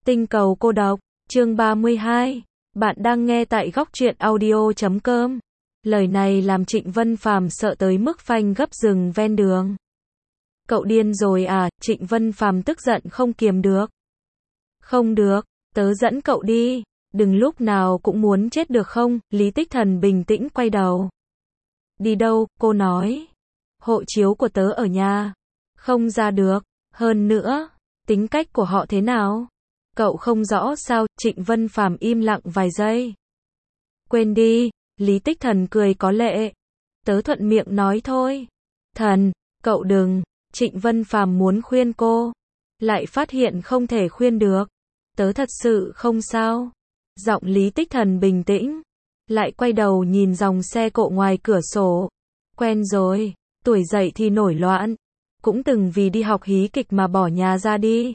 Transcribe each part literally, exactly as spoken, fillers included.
Tinh cầu cô độc, chương ba mươi hai. Bạn đang nghe tại góc truyện audio chấm com. Lời này làm Trịnh Vân Phàm sợ tới mức phanh gấp dừng ven đường. Cậu điên rồi à? Trịnh Vân Phàm tức giận không kiềm được. Không được, tớ dẫn cậu đi, đừng lúc nào cũng muốn chết được không? Lý Tích Thần bình tĩnh quay đầu. Đi đâu? Cô nói. Hộ chiếu của tớ ở nhà. Không ra được, hơn nữa, tính cách của họ thế nào? Cậu không rõ sao? Trịnh Vân Phàm im lặng vài giây. Quên đi, Lý Tích Thần cười có lệ. Tớ thuận miệng nói thôi. Thần, cậu đừng. Trịnh Vân Phàm muốn khuyên cô, lại phát hiện không thể khuyên được. Tớ thật sự không sao. Giọng Lý Tích Thần bình tĩnh, lại quay đầu nhìn dòng xe cộ ngoài cửa sổ. Quen rồi, tuổi dậy thì nổi loạn, cũng từng vì đi học hí kịch mà bỏ nhà ra đi.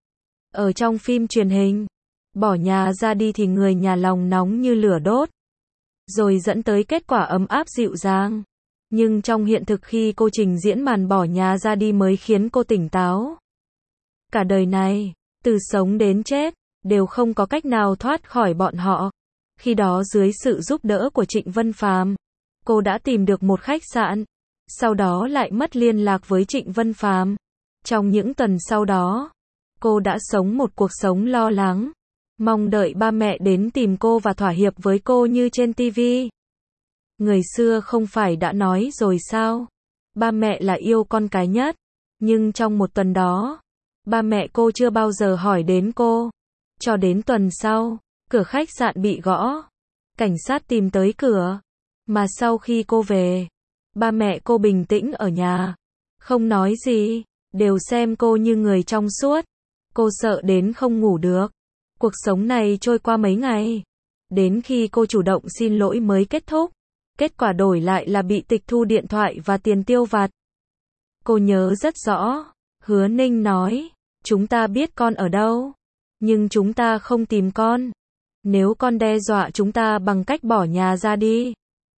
Ở trong phim truyền hình, bỏ nhà ra đi thì người nhà lòng nóng như lửa đốt, rồi dẫn tới kết quả ấm áp dịu dàng. Nhưng trong hiện thực khi cô trình diễn màn bỏ nhà ra đi mới khiến cô tỉnh táo. Cả đời này, từ sống đến chết, đều không có cách nào thoát khỏi bọn họ. Khi đó dưới sự giúp đỡ của Trịnh Vân Phàm, cô đã tìm được một khách sạn, sau đó lại mất liên lạc với Trịnh Vân Phàm. Trong những tuần sau đó, cô đã sống một cuộc sống lo lắng, mong đợi ba mẹ đến tìm cô và thỏa hiệp với cô như trên ti vi. Người xưa không phải đã nói rồi sao? Ba mẹ là yêu con cái nhất. Nhưng trong một tuần đó, ba mẹ cô chưa bao giờ hỏi đến cô. Cho đến tuần sau, cửa khách sạn bị gõ. Cảnh sát tìm tới cửa. Mà sau khi cô về, ba mẹ cô bình tĩnh ở nhà, không nói gì, đều xem cô như người trong suốt. Cô sợ đến không ngủ được. Cuộc sống này trôi qua mấy ngày, đến khi cô chủ động xin lỗi mới kết thúc. Kết quả đổi lại là bị tịch thu điện thoại và tiền tiêu vặt. Cô nhớ rất rõ, Hứa Ninh nói, chúng ta biết con ở đâu, nhưng chúng ta không tìm con. Nếu con đe dọa chúng ta bằng cách bỏ nhà ra đi.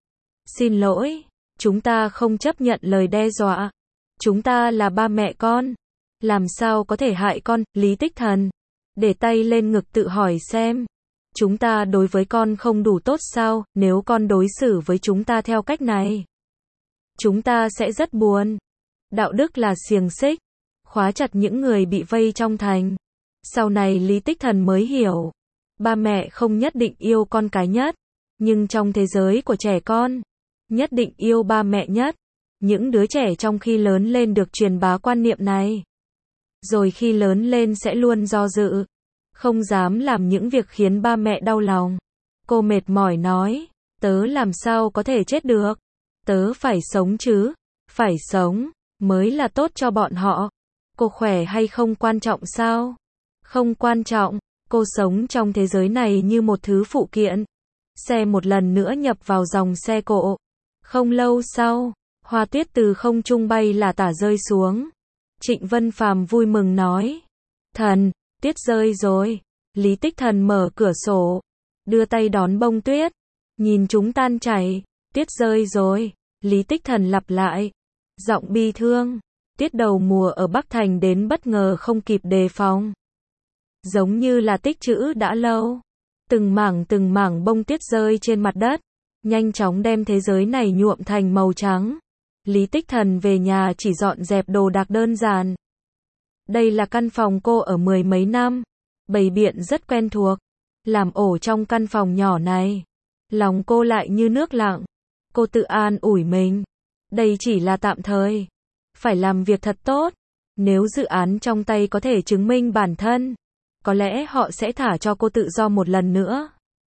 Xin lỗi, chúng ta không chấp nhận lời đe dọa. Chúng ta là ba mẹ con. Làm sao có thể hại con? Lý Tích Thần để tay lên ngực tự hỏi xem. Chúng ta đối với con không đủ tốt sao? Nếu con đối xử với chúng ta theo cách này, chúng ta sẽ rất buồn. Đạo đức là xiềng xích, khóa chặt những người bị vây trong thành. Sau này Lý Tích Thần mới hiểu, ba mẹ không nhất định yêu con cái nhất, nhưng trong thế giới của trẻ con, nhất định yêu ba mẹ nhất. Những đứa trẻ trong khi lớn lên được truyền bá quan niệm này, rồi khi lớn lên sẽ luôn do dự, không dám làm những việc khiến ba mẹ đau lòng. Cô mệt mỏi nói, tớ làm sao có thể chết được? Tớ phải sống chứ, phải sống, mới là tốt cho bọn họ. Cô khỏe hay không quan trọng sao? Không quan trọng, cô sống trong thế giới này như một thứ phụ kiện. Xe một lần nữa nhập vào dòng xe cộ. Không lâu sau, hoa tuyết từ không trung bay là tả rơi xuống. Trịnh Vân Phàm vui mừng nói, thần, tuyết rơi rồi. Lý Tích Thần mở cửa sổ, đưa tay đón bông tuyết, nhìn chúng tan chảy. Tuyết rơi rồi. Lý Tích Thần lặp lại, giọng bi thương. Tuyết đầu mùa ở Bắc Thành đến bất ngờ không kịp đề phòng, giống như là tích trữ đã lâu. Từng mảng từng mảng bông tuyết rơi trên mặt đất, nhanh chóng đem thế giới này nhuộm thành màu trắng. Lý Tích Thần về nhà chỉ dọn dẹp đồ đạc đơn giản. Đây là căn phòng cô ở mười mấy năm, bày biện rất quen thuộc. Làm ổ trong căn phòng nhỏ này, lòng cô lại như nước lặng. Cô tự an ủi mình, đây chỉ là tạm thời, phải làm việc thật tốt. Nếu dự án trong tay có thể chứng minh bản thân, có lẽ họ sẽ thả cho cô tự do một lần nữa.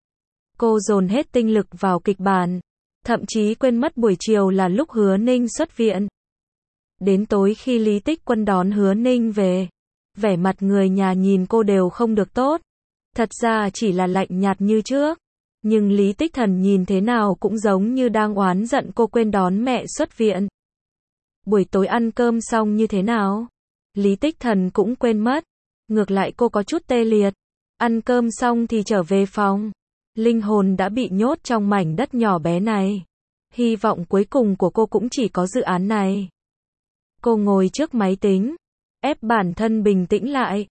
Cô dồn hết tinh lực vào kịch bản, thậm chí quên mất buổi chiều là lúc Hứa Ninh xuất viện. Đến tối khi Lý Tích Quân đón Hứa Ninh về, vẻ mặt người nhà nhìn cô đều không được tốt. Thật ra chỉ là lạnh nhạt như trước, nhưng Lý Tích Thần nhìn thế nào cũng giống như đang oán giận cô quên đón mẹ xuất viện. Buổi tối ăn cơm xong như thế nào? Lý Tích Thần cũng quên mất. Ngược lại cô có chút tê liệt. Ăn cơm xong thì trở về phòng. Linh hồn đã bị nhốt trong mảnh đất nhỏ bé này. Hy vọng cuối cùng của cô cũng chỉ có dự án này. Cô ngồi trước máy tính, ép bản thân bình tĩnh lại.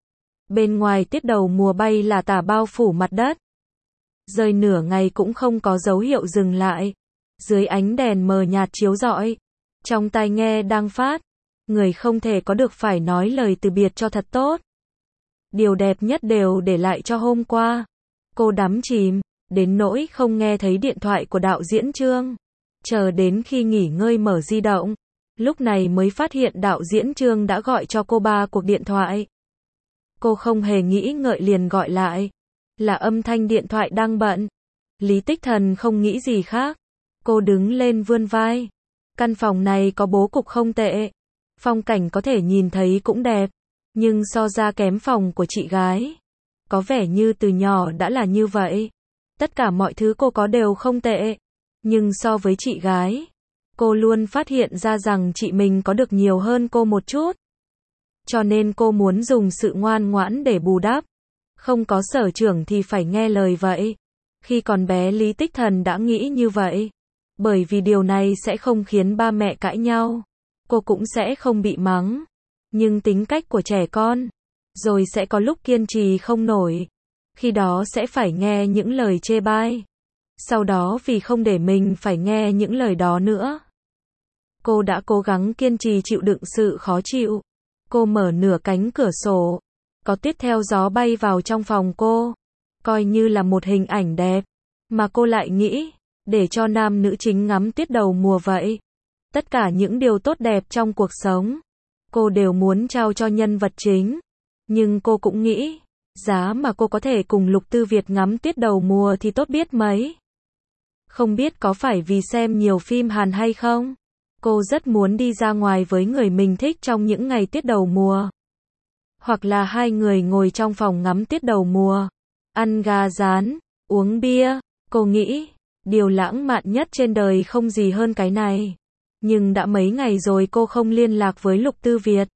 Bên ngoài tiết đầu mùa bay là tả bao phủ mặt đất. Rơi nửa ngày cũng không có dấu hiệu dừng lại. Dưới ánh đèn mờ nhạt chiếu rọi, trong tai nghe đang phát, người không thể có được phải nói lời từ biệt cho thật tốt. Điều đẹp nhất đều để lại cho hôm qua. Cô đắm chìm, đến nỗi không nghe thấy điện thoại của đạo diễn Trương. Chờ đến khi nghỉ ngơi mở di động, lúc này mới phát hiện đạo diễn Trương đã gọi cho cô ba cuộc điện thoại. Cô không hề nghĩ ngợi liền gọi lại. Là âm thanh điện thoại đang bận. Lý Tích Thần không nghĩ gì khác. Cô đứng lên vươn vai. Căn phòng này có bố cục không tệ. Phong cảnh có thể nhìn thấy cũng đẹp. Nhưng so ra kém phòng của chị gái. Có vẻ như từ nhỏ đã là như vậy. Tất cả mọi thứ cô có đều không tệ. Nhưng so với chị gái, cô luôn phát hiện ra rằng chị mình có được nhiều hơn cô một chút. Cho nên cô muốn dùng sự ngoan ngoãn để bù đắp. Không có sở trưởng thì phải nghe lời vậy. Khi còn bé Lý Tích Thần đã nghĩ như vậy. Bởi vì điều này sẽ không khiến ba mẹ cãi nhau. Cô cũng sẽ không bị mắng. Nhưng tính cách của trẻ con, rồi sẽ có lúc kiên trì không nổi. Khi đó sẽ phải nghe những lời chê bai. Sau đó vì không để mình phải nghe những lời đó nữa. Cô đã cố gắng kiên trì chịu đựng sự khó chịu. Cô mở nửa cánh cửa sổ. Có tiết theo gió bay vào trong phòng cô. Coi như là một hình ảnh đẹp. Mà cô lại nghĩ, để cho nam nữ chính ngắm tiết đầu mùa vậy. Tất cả những điều tốt đẹp trong cuộc sống, cô đều muốn trao cho nhân vật chính. Nhưng cô cũng nghĩ, giá mà cô có thể cùng Lục Tư Việt ngắm tiết đầu mùa thì tốt biết mấy. Không biết có phải vì xem nhiều phim Hàn hay không? Cô rất muốn đi ra ngoài với người mình thích trong những ngày tiết đầu mùa. Hoặc là hai người ngồi trong phòng ngắm tiết đầu mùa, ăn gà rán, uống bia. Cô nghĩ, điều lãng mạn nhất trên đời không gì hơn cái này. Nhưng đã mấy ngày rồi cô không liên lạc với Lục Tư Việt.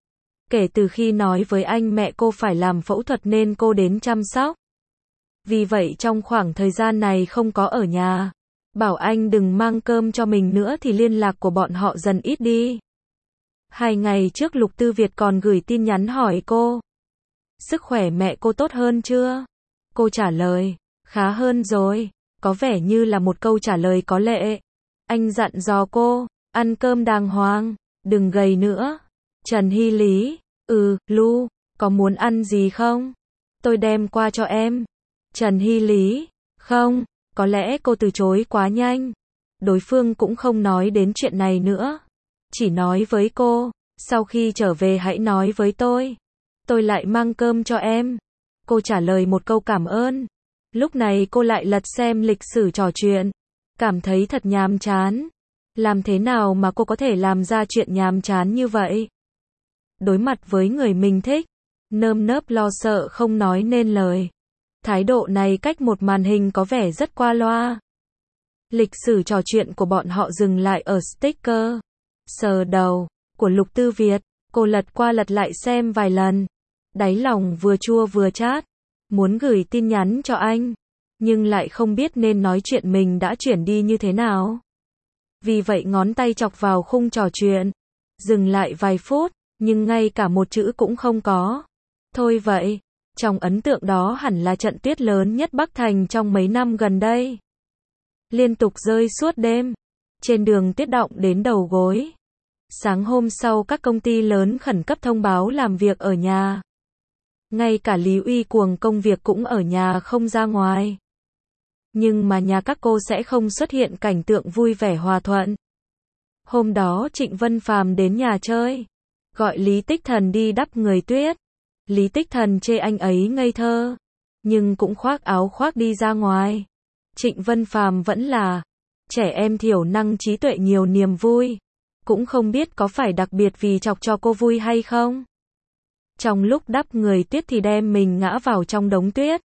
Kể từ khi nói với anh mẹ cô phải làm phẫu thuật nên cô đến chăm sóc. Vì vậy trong khoảng thời gian này không có ở nhà. Bảo anh đừng mang cơm cho mình nữa thì liên lạc của bọn họ dần ít đi. Hai ngày trước Lục Tư Việt còn gửi tin nhắn hỏi cô. Sức khỏe mẹ cô tốt hơn chưa? Cô trả lời, khá hơn rồi. Có vẻ như là một câu trả lời có lệ. Anh dặn dò cô, ăn cơm đàng hoàng, đừng gầy nữa. Trần Hy Lý, ừ, Lu, có muốn ăn gì không? Tôi đem qua cho em. Trần Hy Lý, không, có lẽ cô từ chối quá nhanh. Đối phương cũng không nói đến chuyện này nữa. Chỉ nói với cô, sau khi trở về hãy nói với tôi. Tôi lại mang cơm cho em. Cô trả lời một câu cảm ơn. Lúc này cô lại lật xem lịch sử trò chuyện. Cảm thấy thật nhàm chán. Làm thế nào mà cô có thể làm ra chuyện nhàm chán như vậy? Đối mặt với người mình thích, nơm nớp lo sợ không nói nên lời. Thái độ này cách một màn hình có vẻ rất qua loa. Lịch sử trò chuyện của bọn họ dừng lại ở sticker sờ đầu của Lục Tư Việt. Cô lật qua lật lại xem vài lần. Đáy lòng vừa chua vừa chát. Muốn gửi tin nhắn cho anh. Nhưng lại không biết nên nói chuyện mình đã chuyển đi như thế nào. Vì vậy ngón tay chọc vào khung trò chuyện. Dừng lại vài phút. Nhưng ngay cả một chữ cũng không có. Thôi vậy. Trong ấn tượng đó hẳn là trận tuyết lớn nhất Bắc Thành trong mấy năm gần đây. Liên tục rơi suốt đêm. Trên đường tuyết đọng đến đầu gối. Sáng hôm sau các công ty lớn khẩn cấp thông báo làm việc ở nhà. Ngay cả Lý Uy Cuồng công việc cũng ở nhà không ra ngoài. Nhưng mà nhà các cô sẽ không xuất hiện cảnh tượng vui vẻ hòa thuận. Hôm đó Trịnh Vân Phàm đến nhà chơi. Gọi Lý Tích Thần đi đắp người tuyết. Lý Tích Thần chê anh ấy ngây thơ. Nhưng cũng khoác áo khoác đi ra ngoài. Trịnh Vân Phàm vẫn là trẻ em thiểu năng trí tuệ nhiều niềm vui. Cũng không biết có phải đặc biệt vì chọc cho cô vui hay không. Trong lúc đắp người tuyết thì đem mình ngã vào trong đống tuyết.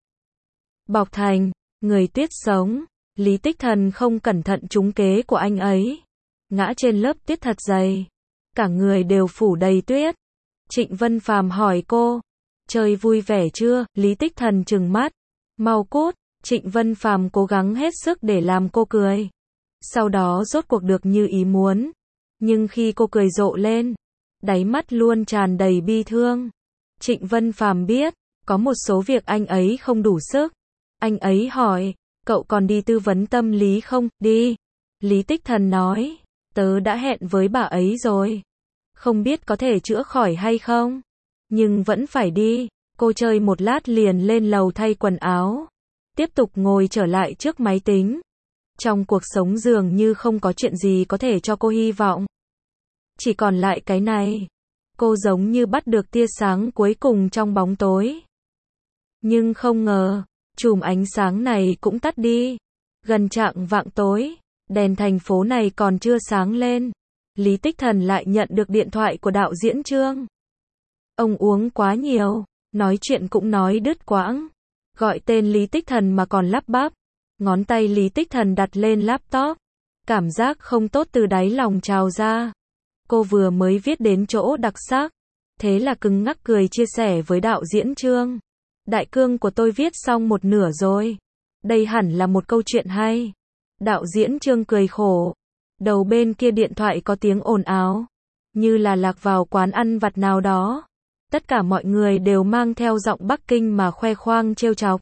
Bọc thành người tuyết sống. Lý Tích Thần không cẩn thận trúng kế của anh ấy. Ngã trên lớp tuyết thật dày. Cả người đều phủ đầy tuyết. Trịnh Vân Phàm hỏi cô. Chơi vui vẻ chưa? Lý Tích Thần trừng mắt. Mau cút. Trịnh Vân Phàm cố gắng hết sức để làm cô cười. Sau đó rốt cuộc được như ý muốn. Nhưng khi cô cười rộ lên, đáy mắt luôn tràn đầy bi thương. Trịnh Vân Phàm biết, có một số việc anh ấy không đủ sức. Anh ấy hỏi, cậu còn đi tư vấn tâm lý không? Đi. Lý Tích Thần nói, tớ đã hẹn với bà ấy rồi. Không biết có thể chữa khỏi hay không? Nhưng vẫn phải đi. Cô chơi một lát liền lên lầu thay quần áo. Tiếp tục ngồi trở lại trước máy tính. Trong cuộc sống dường như không có chuyện gì có thể cho cô hy vọng. Chỉ còn lại cái này. Cô giống như bắt được tia sáng cuối cùng trong bóng tối. Nhưng không ngờ, chùm ánh sáng này cũng tắt đi. Gần chạng vạng tối, đèn thành phố này còn chưa sáng lên. Lý Tích Thần lại nhận được điện thoại của đạo diễn Trương. Ông uống quá nhiều, nói chuyện cũng nói đứt quãng. Gọi tên Lý Tích Thần mà còn lắp bắp. Ngón tay Lý Tích Thần đặt lên laptop. Cảm giác không tốt từ đáy lòng trào ra. Cô vừa mới viết đến chỗ đặc sắc. Thế là cứng ngắc cười chia sẻ với đạo diễn Trương. Đại cương của tôi viết xong một nửa rồi. Đây hẳn là một câu chuyện hay. Đạo diễn Trương cười khổ. Đầu bên kia điện thoại có tiếng ồn ào. Như là lạc vào quán ăn vặt nào đó. Tất cả mọi người đều mang theo giọng Bắc Kinh mà khoe khoang trêu chọc.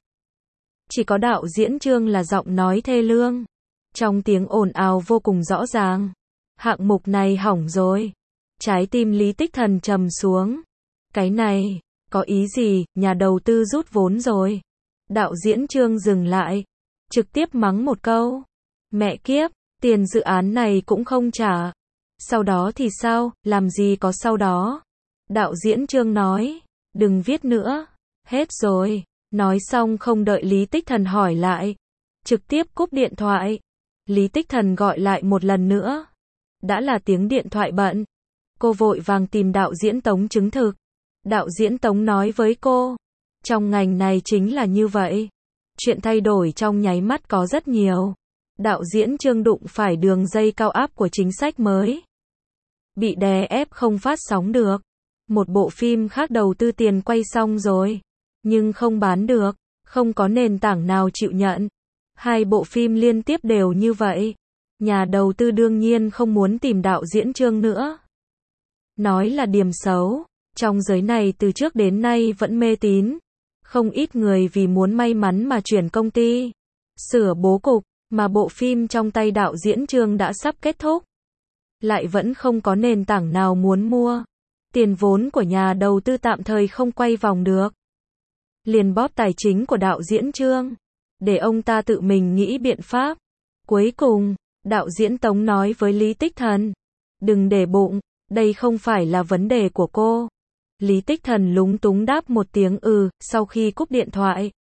Chỉ có đạo diễn Trương là giọng nói thê lương. Trong tiếng ồn ào vô cùng rõ ràng. Hạng mục này hỏng rồi. Trái tim Lý Tích Thần trầm xuống. Cái này, có ý gì, nhà đầu tư rút vốn rồi. Đạo diễn Trương dừng lại. Trực tiếp mắng một câu. Mẹ kiếp, tiền dự án này cũng không trả. Sau đó thì sao, làm gì có sau đó. Đạo diễn Trương nói, đừng viết nữa. Hết rồi. Nói xong không đợi Lý Tích Thần hỏi lại. Trực tiếp cúp điện thoại. Lý Tích Thần gọi lại một lần nữa. Đã là tiếng điện thoại bận. Cô vội vàng tìm đạo diễn Tống chứng thực. Đạo diễn Tống nói với cô. Trong ngành này chính là như vậy. Chuyện thay đổi trong nháy mắt có rất nhiều. Đạo diễn Trương đụng phải đường dây cao áp của chính sách mới. Bị đè ép không phát sóng được. Một bộ phim khác đầu tư tiền quay xong rồi. Nhưng không bán được. Không có nền tảng nào chịu nhận. Hai bộ phim liên tiếp đều như vậy. Nhà đầu tư đương nhiên không muốn tìm đạo diễn Trương nữa. Nói là điểm xấu. Trong giới này từ trước đến nay vẫn mê tín. Không ít người vì muốn may mắn mà chuyển công ty. Sửa bố cục. Mà bộ phim trong tay đạo diễn Trương đã sắp kết thúc. Lại vẫn không có nền tảng nào muốn mua. Tiền vốn của nhà đầu tư tạm thời không quay vòng được. Liền bóp tài chính của đạo diễn Trương. Để ông ta tự mình nghĩ biện pháp. Cuối cùng, đạo diễn Tống nói với Lý Tích Thần. Đừng để bụng, đây không phải là vấn đề của cô. Lý Tích Thần lúng túng đáp một tiếng ừ, sau khi cúp điện thoại.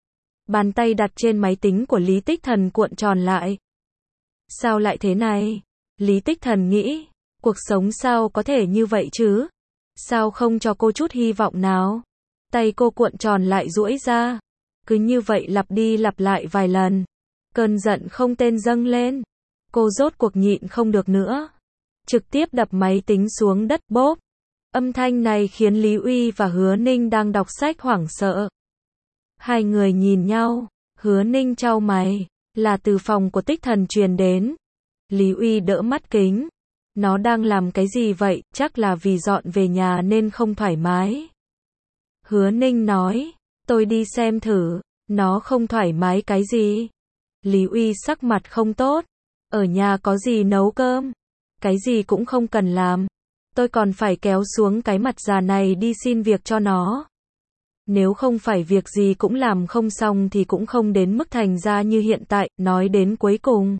Bàn tay đặt trên máy tính của Lý Tích Thần cuộn tròn lại. Sao lại thế này? Lý Tích Thần nghĩ, cuộc sống sao có thể như vậy chứ? Sao không cho cô chút hy vọng nào? Tay cô cuộn tròn lại duỗi ra. Cứ như vậy lặp đi lặp lại vài lần. Cơn giận không tên dâng lên. Cô rốt cuộc nhịn không được nữa. Trực tiếp đập máy tính xuống đất bốp. Âm thanh này khiến Lý Uy và Hứa Ninh đang đọc sách hoảng sợ. Hai người nhìn nhau. Hứa Ninh chau mày. Là từ phòng của Tích Thần truyền đến. Lý Uy đỡ mắt kính. Nó đang làm cái gì vậy? Chắc là vì dọn về nhà nên không thoải mái. Hứa Ninh nói. Tôi đi xem thử. Nó không thoải mái cái gì? Lý Uy sắc mặt không tốt. Ở nhà có gì nấu cơm? Cái gì cũng không cần làm. Tôi còn phải kéo xuống cái mặt già này đi xin việc cho nó. Nếu không phải việc gì cũng làm không xong thì cũng không đến mức thành ra như hiện tại. Nói đến cuối cùng,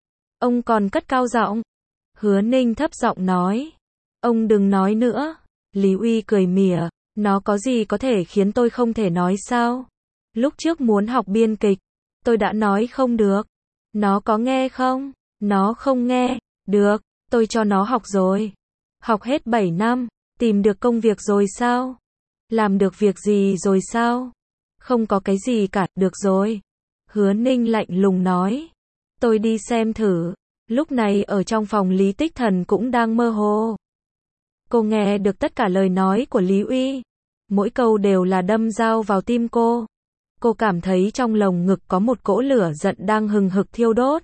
ông còn cất cao giọng. Hứa Ninh thấp giọng nói. Ông đừng nói nữa. Lý Uy cười mỉa. Nó có gì có thể khiến tôi không thể nói sao? Lúc trước muốn học biên kịch. Tôi đã nói không được. Nó có nghe không? Nó không nghe. Được, tôi cho nó học rồi. Học hết bảy năm. Tìm được công việc rồi sao? Làm được việc gì rồi sao? Không có cái gì cả, được rồi. Hứa Ninh lạnh lùng nói. Tôi đi xem thử. Lúc này ở trong phòng Lý Tích Thần cũng đang mơ hồ. Cô nghe được tất cả lời nói của Lý Uy. Mỗi câu đều là đâm dao vào tim cô. Cô cảm thấy trong lồng ngực có một cỗ lửa giận đang hừng hực thiêu đốt.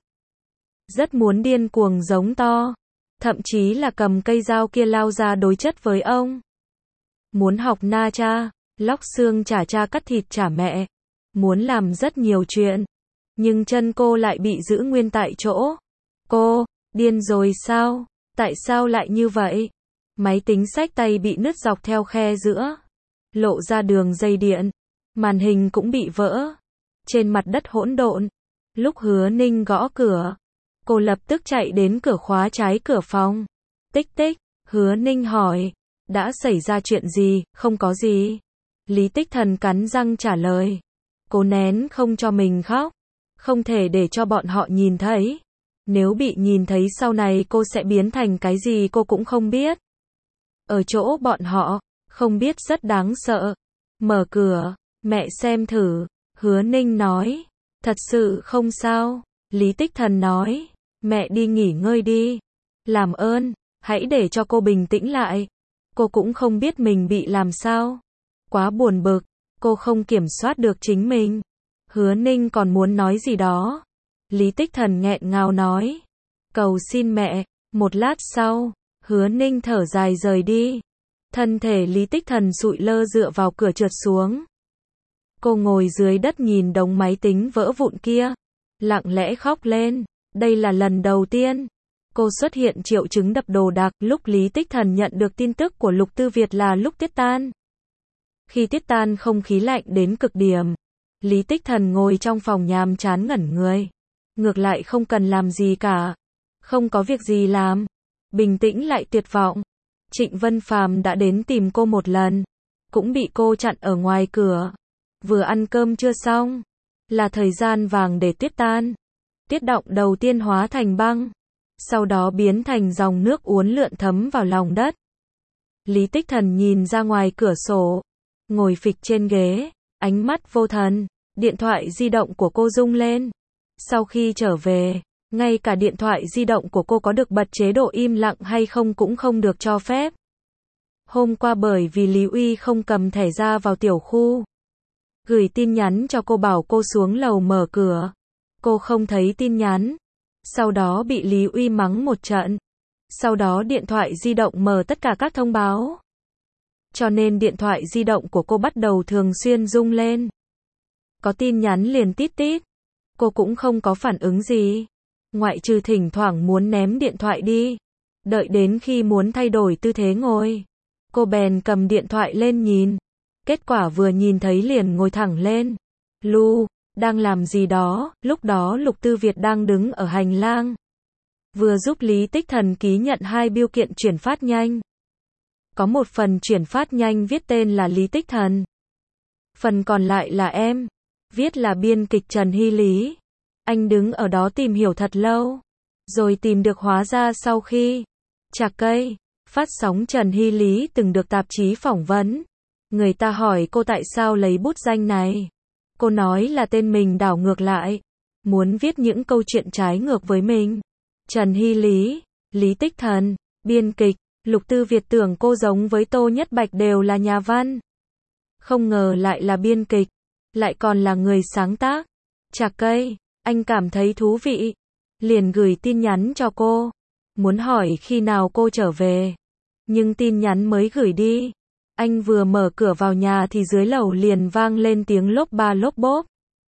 Rất muốn điên cuồng giống to. Thậm chí là cầm cây dao kia lao ra đối chất với ông. muốn học na cha, lóc xương chả cha cắt thịt chả mẹ, muốn làm rất nhiều chuyện. Nhưng chân cô lại bị giữ nguyên tại chỗ. Cô, điên rồi sao? Tại sao lại như vậy? Máy tính xách tay bị nứt dọc theo khe giữa, lộ ra đường dây điện, màn hình cũng bị vỡ. Trên mặt đất hỗn độn. Lúc Hứa Ninh gõ cửa, cô lập tức chạy đến cửa khóa trái cửa phòng. Tích tích, Hứa Ninh hỏi, đã xảy ra chuyện gì? Không có gì. Lý Tích Thần cắn răng trả lời. Cô nén không cho mình khóc. Không thể để cho bọn họ nhìn thấy. Nếu bị nhìn thấy sau này cô sẽ biến thành cái gì cô cũng không biết. Ở chỗ bọn họ, không biết rất đáng sợ. Mở cửa, mẹ xem thử. Hứa Ninh nói. Thật sự không sao. Lý Tích Thần nói. Mẹ đi nghỉ ngơi đi. Làm ơn, hãy để cho cô bình tĩnh lại. Cô cũng không biết mình bị làm sao. Quá buồn bực, cô không kiểm soát được chính mình. Hứa Ninh còn muốn nói gì đó. Lý Tích Thần nghẹn ngào nói. Cầu xin mẹ. Một lát sau, Hứa Ninh thở dài rời đi. Thân thể Lý Tích Thần sụi lơ dựa vào cửa trượt xuống. Cô ngồi dưới đất nhìn đống máy tính vỡ vụn kia. Lặng lẽ khóc lên. Đây là lần đầu tiên cô xuất hiện triệu chứng đập đồ đạc. Lúc Lý Tích Thần nhận được tin tức của Lục Tư Việt là lúc tiết tan. Khi tiết tan không khí lạnh đến cực điểm. Lý Tích Thần ngồi trong phòng nhàm chán ngẩn người. Ngược lại không cần làm gì cả. Không có việc gì làm. Bình tĩnh lại tuyệt vọng. Trịnh Vân Phàm đã đến tìm cô một lần. Cũng bị cô chặn ở ngoài cửa. Vừa ăn cơm chưa xong. Là thời gian vàng để tuyết tan. Tiết động đầu tiên hóa thành băng. Sau đó biến thành dòng nước uốn lượn thấm vào lòng đất. Lý Tích Thần nhìn ra ngoài cửa sổ. Ngồi phịch trên ghế. Ánh mắt vô thần. Điện thoại di động của cô rung lên. Sau khi trở về, ngay cả điện thoại di động của cô có được bật chế độ im lặng hay không cũng không được cho phép. Hôm qua bởi vì Lý Uy không cầm thẻ ra vào tiểu khu. Gửi tin nhắn cho cô bảo cô xuống lầu mở cửa. Cô không thấy tin nhắn. Sau đó bị Lý Uy mắng một trận. Sau đó điện thoại di động mở tất cả các thông báo. Cho nên điện thoại di động của cô bắt đầu thường xuyên rung lên. Có tin nhắn liền tít tít. Cô cũng không có phản ứng gì. Ngoại trừ thỉnh thoảng muốn ném điện thoại đi. Đợi đến khi muốn thay đổi tư thế ngồi. Cô bèn cầm điện thoại lên nhìn. Kết quả vừa nhìn thấy liền ngồi thẳng lên. Lu, đang làm gì đó? Lúc đó Lục Tư Việt đang đứng ở hành lang. Vừa giúp Lý Tích Thần ký nhận hai bưu kiện chuyển phát nhanh. Có một phần chuyển phát nhanh viết tên là Lý Tích Thần. Phần còn lại là em. Viết là biên kịch Trần Hy Lý. Anh đứng ở đó tìm hiểu thật lâu. Rồi tìm được hóa ra sau khi Trạc Cây phát sóng Trần Hy Lý từng được tạp chí phỏng vấn. Người ta hỏi cô tại sao lấy bút danh này. Cô nói là tên mình đảo ngược lại. Muốn viết những câu chuyện trái ngược với mình. Trần Hy Lý, Lý Tích Thần, biên kịch. Lục Tư Việt tưởng cô giống với Tô Nhất Bạch đều là nhà văn. Không ngờ lại là biên kịch. Lại còn là người sáng tác. Trạc Cây, anh cảm thấy thú vị. Liền gửi tin nhắn cho cô. Muốn hỏi khi nào cô trở về. Nhưng tin nhắn mới gửi đi. Anh vừa mở cửa vào nhà thì dưới lầu liền vang lên tiếng lốp ba lốp bốp.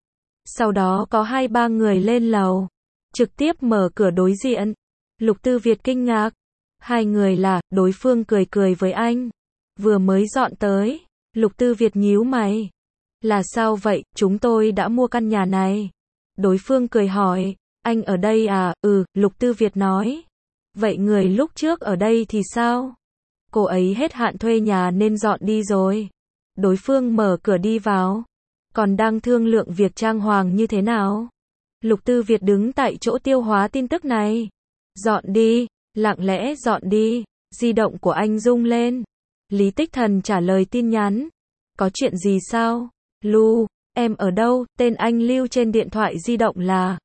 Sau đó có hai ba người lên lầu. Trực tiếp mở cửa đối diện. Lục Tư Việt kinh ngạc. Hai người là, đối phương cười cười với anh. Vừa mới dọn tới. Lục Tư Việt nhíu mày. Là sao vậy, chúng tôi đã mua căn nhà này. Đối phương cười hỏi, anh ở đây à, ừ, Lục Tư Việt nói. Vậy người lúc trước ở đây thì sao? Cô ấy hết hạn thuê nhà nên dọn đi rồi. Đối phương mở cửa đi vào. Còn đang thương lượng việc trang hoàng như thế nào? Lục Tư Việt đứng tại chỗ tiêu hóa tin tức này. Dọn đi, lặng lẽ dọn đi. Di động của anh rung lên. Lý Tích Thần trả lời tin nhắn. Có chuyện gì sao? Lu, em ở đâu? Tên anh lưu trên điện thoại di động là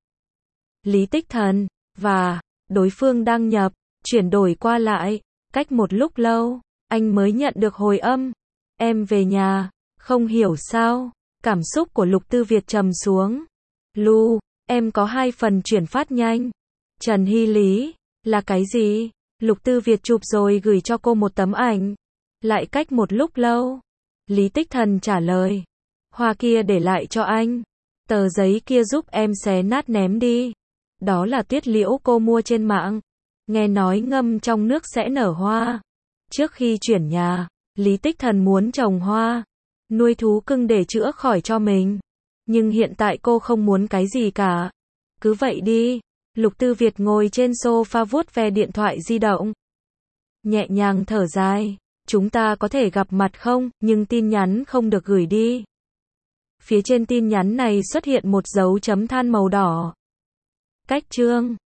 Lý Tích Thần. Và đối phương đăng nhập, chuyển đổi qua lại. Cách một lúc lâu, anh mới nhận được hồi âm. Em về nhà. Không hiểu sao. Cảm xúc của Lục Tư Việt trầm xuống. Lu, em có hai phần chuyển phát nhanh. Trần Hy Lý, là cái gì? Lục Tư Việt chụp rồi gửi cho cô một tấm ảnh. Lại cách một lúc lâu, Lý Tích Thần trả lời. Hoa kia để lại cho anh. Tờ giấy kia giúp em xé nát ném đi. Đó là tuyết liễu cô mua trên mạng. Nghe nói ngâm trong nước sẽ nở hoa. Trước khi chuyển nhà, Lý Tích Thần muốn trồng hoa, nuôi thú cưng để chữa khỏi cho mình. Nhưng hiện tại cô không muốn cái gì cả. Cứ vậy đi. Lục Tư Việt ngồi trên sofa vuốt ve điện thoại di động. Nhẹ nhàng thở dài. Chúng ta có thể gặp mặt không, nhưng tin nhắn không được gửi đi. Phía trên tin nhắn này xuất hiện một dấu chấm than màu đỏ. Cách chương